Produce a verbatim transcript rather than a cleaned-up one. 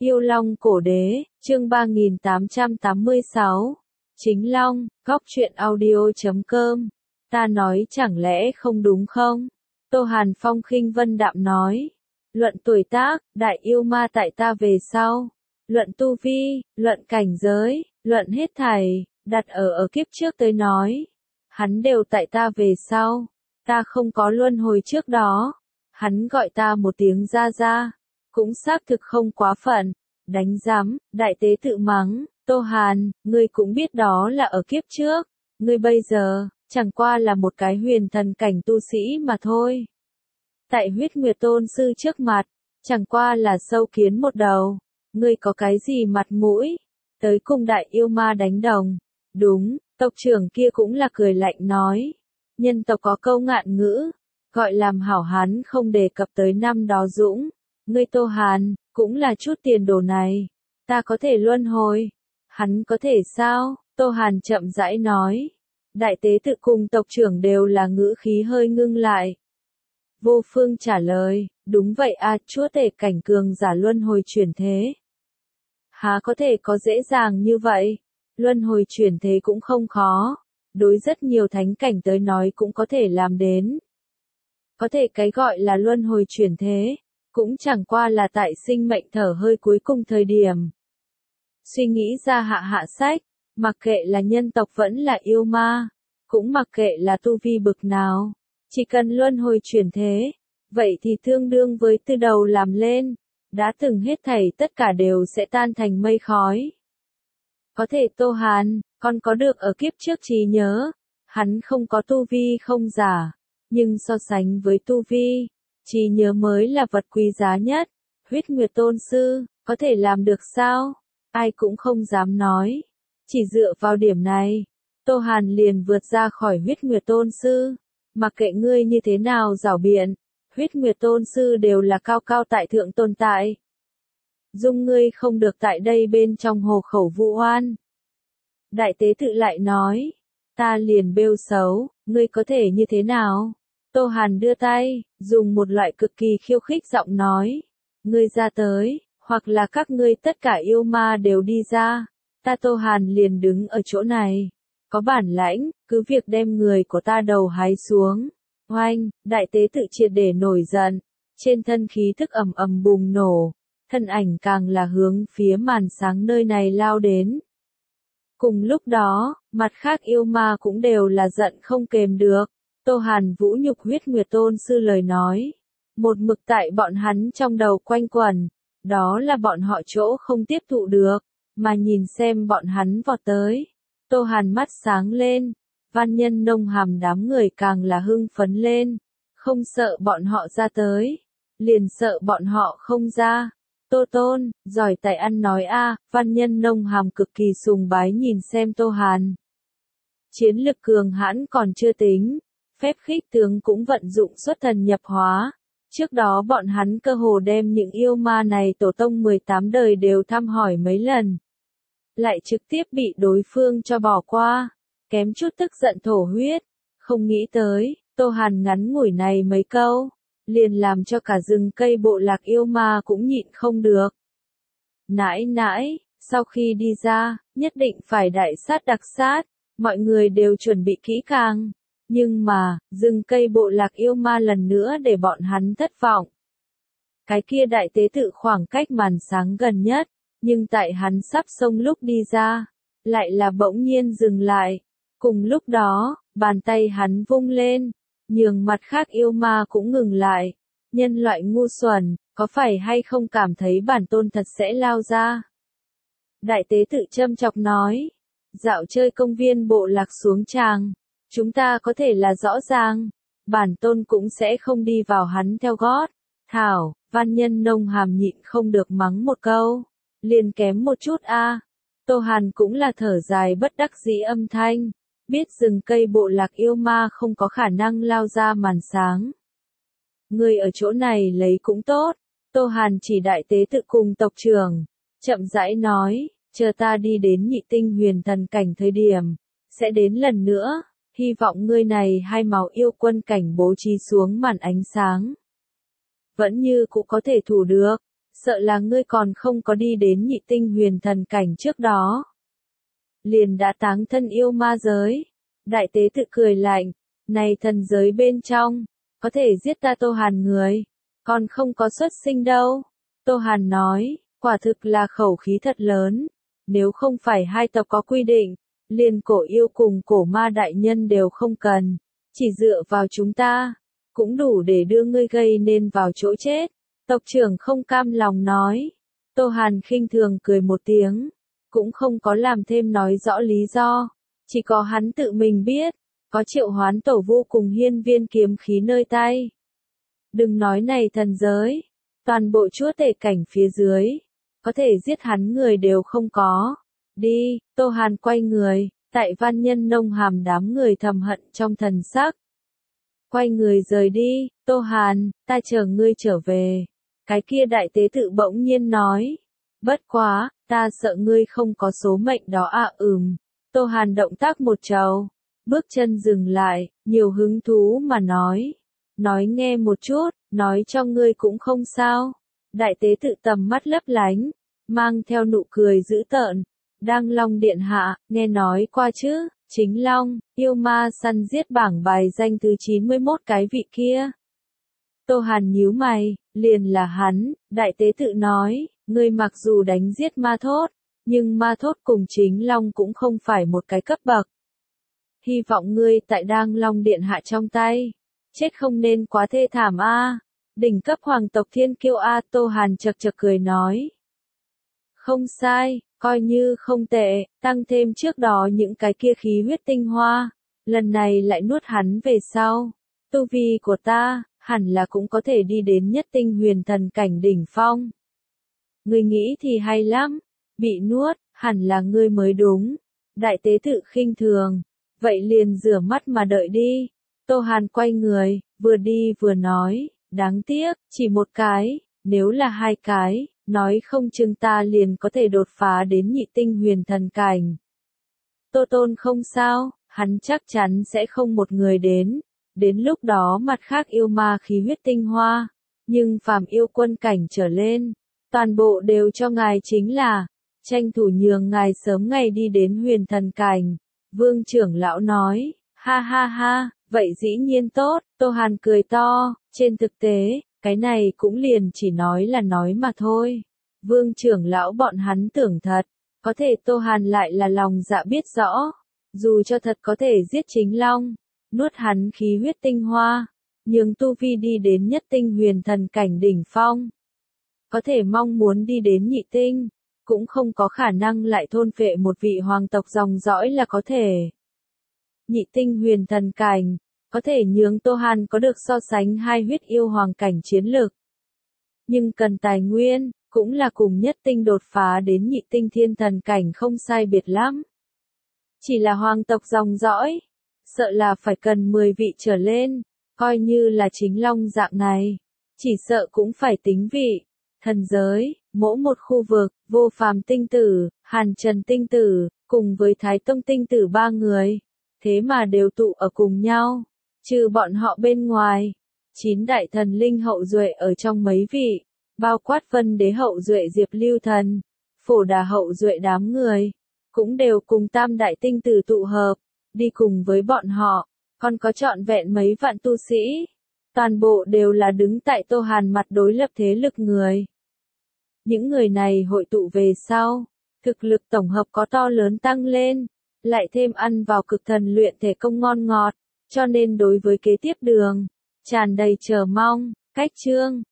Yêu Long Cổ Đế, chương ba nghìn tám trăm tám mươi sáu. Chính Long, góc truyện audio chấm com. Ta nói chẳng lẽ không đúng không? Tô Hàn Phong khinh vân đạm nói. Luận tuổi tác, đại yêu ma tại ta về sau. Luận tu vi, luận cảnh giới, luận hết thảy, đặt ở ở kiếp trước tới nói. Hắn đều tại ta về sau. Ta không có luân hồi trước đó. Hắn gọi ta một tiếng ra ra. Cũng xác thực không quá phận. Đánh giám, đại tế tự mắng, Tô Hàn, ngươi cũng biết đó là ở kiếp trước. Ngươi bây giờ, chẳng qua là một cái huyền thần cảnh tu sĩ mà thôi. Tại huyết nguyệt tôn sư trước mặt, chẳng qua là sâu kiến một đầu. Ngươi có cái gì mặt mũi? Tới cùng đại yêu ma đánh đồng. Đúng, tộc trưởng kia cũng là cười lạnh nói. Nhân tộc có câu ngạn ngữ, gọi làm hảo hán không đề cập tới năm đó dũng. Ngươi Tô Hàn, cũng là chút tiền đồ này. Ta có thể luân hồi. Hắn có thể sao? Tô Hàn chậm rãi nói. Đại tế tự cùng tộc trưởng đều là ngữ khí hơi ngưng lại. Vô Phương trả lời, đúng vậy a, chúa tể cảnh cường giả luân hồi chuyển thế. Há có thể có dễ dàng như vậy? Luân hồi chuyển thế cũng không khó. Đối rất nhiều thánh cảnh tới nói cũng có thể làm đến. Có thể cái gọi là luân hồi chuyển thế, cũng chẳng qua là tại sinh mệnh thở hơi cuối cùng thời điểm. Suy nghĩ ra hạ hạ sách, mặc kệ là nhân tộc vẫn là yêu ma, cũng mặc kệ là tu vi bực nào, chỉ cần luân hồi chuyển thế, vậy thì tương đương với từ đầu làm lên, đã từng hết thảy tất cả đều sẽ tan thành mây khói. Có thể Tô Hàn, còn có được ở kiếp trước trí nhớ, hắn không có tu vi không giả, nhưng so sánh với tu vi, trí nhớ mới là vật quý giá nhất. Huyết Nguyệt Tôn Sư, có thể làm được sao? Ai cũng không dám nói. Chỉ dựa vào điểm này, Tô Hàn liền vượt ra khỏi Huyết Nguyệt Tôn Sư. Mặc kệ ngươi như thế nào giảo biện, Huyết Nguyệt Tôn Sư đều là cao cao tại thượng tồn tại. Dung ngươi không được tại đây bên trong hồ khẩu vu oan. Đại tế tự lại nói, ta liền bêu xấu, ngươi có thể như thế nào? Tô Hàn đưa tay, dùng một loại cực kỳ khiêu khích giọng nói. Ngươi ra tới, hoặc là các ngươi tất cả yêu ma đều đi ra. Ta Tô Hàn liền đứng ở chỗ này. Có bản lãnh, cứ việc đem người của ta đầu hái xuống. Oanh, đại tế tự triệt để nổi giận. Trên thân khí thức ầm ầm bùng nổ. Thân ảnh càng là hướng phía màn sáng nơi này lao đến. Cùng lúc đó, mặt khác yêu ma cũng đều là giận không kềm được. Tô Hàn vũ nhục Huyết Nguyệt Tôn Sư lời nói. Một mực tại bọn hắn trong đầu quanh quẩn. Đó là bọn họ chỗ không tiếp thụ được. Mà nhìn xem bọn hắn vọt tới. Tô Hàn mắt sáng lên. Văn Nhân Nông Hàm đám người càng là hưng phấn lên. Không sợ bọn họ ra tới. Liền sợ bọn họ không ra. Tô Tôn, giỏi tài ăn nói a. Văn Nhân Nông Hàm cực kỳ sùng bái nhìn xem Tô Hàn. Chiến lực cường hãn còn chưa tính. Phép khích tướng cũng vận dụng xuất thần nhập hóa. Trước đó bọn hắn cơ hồ đem những yêu ma này tổ tông mười tám đời đều thăm hỏi mấy lần. Lại trực tiếp bị đối phương cho bỏ qua. Kém chút tức giận thổ huyết. Không nghĩ tới, Tô Hàn ngắn ngủi này mấy câu. Liền làm cho cả rừng cây bộ lạc yêu ma cũng nhịn không được. Nãi nãi, sau khi đi ra, nhất định phải đại sát đặc sát. Mọi người đều chuẩn bị kỹ càng. Nhưng mà, rừng cây bộ lạc yêu ma lần nữa để bọn hắn thất vọng. Cái kia đại tế tự khoảng cách màn sáng gần nhất, nhưng tại hắn sắp xông lúc đi ra, lại là bỗng nhiên dừng lại. Cùng lúc đó, bàn tay hắn vung lên, nhường mặt khác yêu ma cũng ngừng lại. Nhân loại ngu xuẩn, có phải hay không cảm thấy bản tôn thật sẽ lao ra? Đại tế tự châm chọc nói, dạo chơi công viên bộ lạc xuống tràng. Chúng ta có thể là rõ ràng, bản tôn cũng sẽ không đi vào hắn theo gót. Thảo, Văn Nhân Nông Hàm nhịn không được mắng một câu. Liền kém một chút a. Tô Hàn cũng là thở dài bất đắc dĩ âm thanh. Biết rừng cây bộ lạc yêu ma không có khả năng lao ra màn sáng. Người ở chỗ này lấy cũng tốt. Tô Hàn chỉ đại tế tự cùng tộc trưởng. Chậm rãi nói, chờ ta đi đến nhị tinh huyền thần cảnh thời điểm. Sẽ đến lần nữa. Hy vọng ngươi này hai máu yêu quân cảnh bố trí xuống màn ánh sáng. Vẫn như cũng có thể thủ được. sợ là ngươi còn không có đi đến nhị tinh huyền thần cảnh trước đó. Liền đã táng thân yêu ma giới. Đại tế tự cười lạnh, này thần giới bên trong, có thể giết ta Tô Hàn người, còn không có xuất sinh đâu. Tô Hàn nói, quả thực là khẩu khí thật lớn, nếu không phải hai tộc có quy định, liền cổ yêu cùng cổ ma đại nhân đều không cần, chỉ dựa vào chúng ta, cũng đủ để đưa ngươi gây nên vào chỗ chết. Tộc trưởng không cam lòng nói. Tô Hàn khinh thường cười một tiếng, cũng không có làm thêm nói rõ lý do, chỉ có hắn tự mình biết, có triệu hoán tổ vu cùng hiên viên kiếm khí nơi tay. Đừng nói này thần giới, toàn bộ chúa tể cảnh phía dưới, có thể giết hắn người đều không có. Đi, Tô Hàn quay người, tại Văn Nhân Nông Hàm đám người thầm hận trong thần sắc. Quay người rời đi, Tô Hàn, ta chờ ngươi trở về. Cái kia đại tế tự bỗng nhiên nói. Bất quá, ta sợ ngươi không có số mệnh đó à ừm. Tô Hàn động tác một trầu, bước chân dừng lại, nhiều hứng thú mà nói. Nói nghe một chút, nói cho ngươi cũng không sao. Đại tế tự tầm mắt lấp lánh, mang theo nụ cười dữ tợn. Đang Long điện hạ, nghe nói qua chứ, chính Long, yêu ma săn giết bảng bài danh thứ chín mươi mốt cái vị kia. Tô Hàn nhíu mày, liền là hắn, đại tế tự nói, ngươi mặc dù đánh giết ma thốt, nhưng ma thốt cùng chính Long cũng không phải một cái cấp bậc. Hy vọng ngươi tại Đang Long điện hạ trong tay, chết không nên quá thê thảm a. Đỉnh cấp hoàng tộc thiên kiêu a. Tô Hàn chật chật cười nói. Không sai, coi như không tệ, tăng thêm trước đó những cái kia khí huyết tinh hoa, lần này lại nuốt hắn về sau. Tu vi của ta, hẳn là cũng có thể đi đến nhất tinh huyền thần cảnh đỉnh phong. Ngươi nghĩ thì hay lắm, bị nuốt, hẳn là ngươi mới đúng. Đại tế tự khinh thường, vậy liền rửa mắt mà đợi đi. Tô Hàn quay người, vừa đi vừa nói, đáng tiếc, chỉ một cái, nếu là hai cái, nói không chừng ta liền có thể đột phá đến nhị tinh huyền thần cảnh. Tô Tôn không sao, hắn chắc chắn sẽ không một người đến. Đến lúc đó mặt khác yêu ma khí huyết tinh hoa, nhưng phàm yêu quân cảnh trở lên, toàn bộ đều cho ngài chính là, tranh thủ nhường ngài sớm ngày đi đến huyền thần cảnh. Vương trưởng lão nói, ha ha ha, vậy dĩ nhiên tốt. Tô Hàn cười to, trên thực tế, cái này cũng liền chỉ nói là nói mà thôi. Vương trưởng lão bọn hắn tưởng thật, có thể Tô Hàn lại là lòng dạ biết rõ, dù cho thật có thể giết chính Long, nuốt hắn khí huyết tinh hoa, nhưng tu vi đi đến nhất tinh huyền thần cảnh đỉnh phong. Có thể mong muốn đi đến nhị tinh, cũng không có khả năng lại thôn phệ một vị hoàng tộc dòng dõi là có thể. Nhị tinh huyền thần cảnh, có thể nhường Tô Hàn có được so sánh hai huyết yêu hoàng cảnh chiến lược. Nhưng cần tài nguyên, cũng là cùng nhất tinh đột phá đến nhị tinh thiên thần cảnh không sai biệt lắm. Chỉ là hoàng tộc dòng dõi, sợ là phải cần mười vị trở lên, coi như là chính Long dạng này, chỉ sợ cũng phải tính vị. Thần giới, mỗi một khu vực, Vô Phàm tinh tử, Hàn Trần tinh tử, cùng với Thái Tông tinh tử ba người, thế mà đều tụ ở cùng nhau, trừ bọn họ bên ngoài, chín đại thần linh hậu duệ ở trong mấy vị, bao quát Vân Đế hậu duệ Diệp Lưu Thần, Phổ Đà hậu duệ đám người, cũng đều cùng tam đại tinh tử tụ hợp, đi cùng với bọn họ, còn có trọn vẹn mấy vạn tu sĩ, toàn bộ đều là đứng tại Tô Hàn mặt đối lập thế lực người. Những người này hội tụ về sau, thực lực tổng hợp có to lớn tăng lên, lại thêm ăn vào cực thần luyện thể công ngon ngọt, cho nên đối với kế tiếp đường, tràn đầy chờ mong. Cách chương